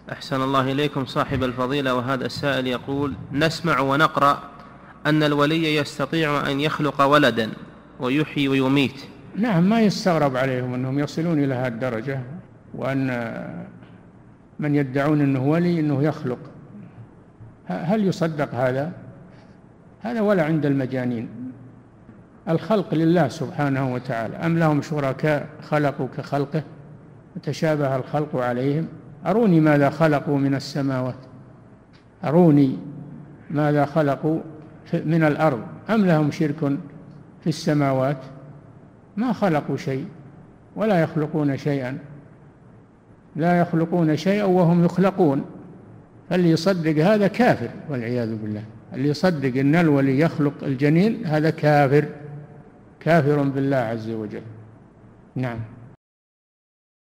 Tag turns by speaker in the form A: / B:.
A: أحسن الله إليكم صاحب الفضيلة. وهذا السائل يقول: نسمع ونقرأ أن الولي يستطيع أن يخلق ولدا ويحيي ويميت.
B: نعم، ما يستغرب عليهم أنهم يصلون إلى هذه الدرجة، وأن من يدعون أنه ولي أنه يخلق. هل يصدق هذا؟ هذا ولا عند المجانين. الخلق لله سبحانه وتعالى. أم لهم شركاء خلقوا كخلقه وتشابه الخلق عليهم؟ أروني ماذا خلقوا من السماوات، أروني ماذا خلقوا من الأرض. أم لهم شرك في السماوات؟ ما خلقوا شيء ولا يخلقون شيئا، لا يخلقون شيئا وهم يخلقون. فاللي يصدق هذا كافر والعياذ بالله. اللي يصدق أن الولي يخلق الجنين هذا كافر، كافر بالله عز وجل. نعم.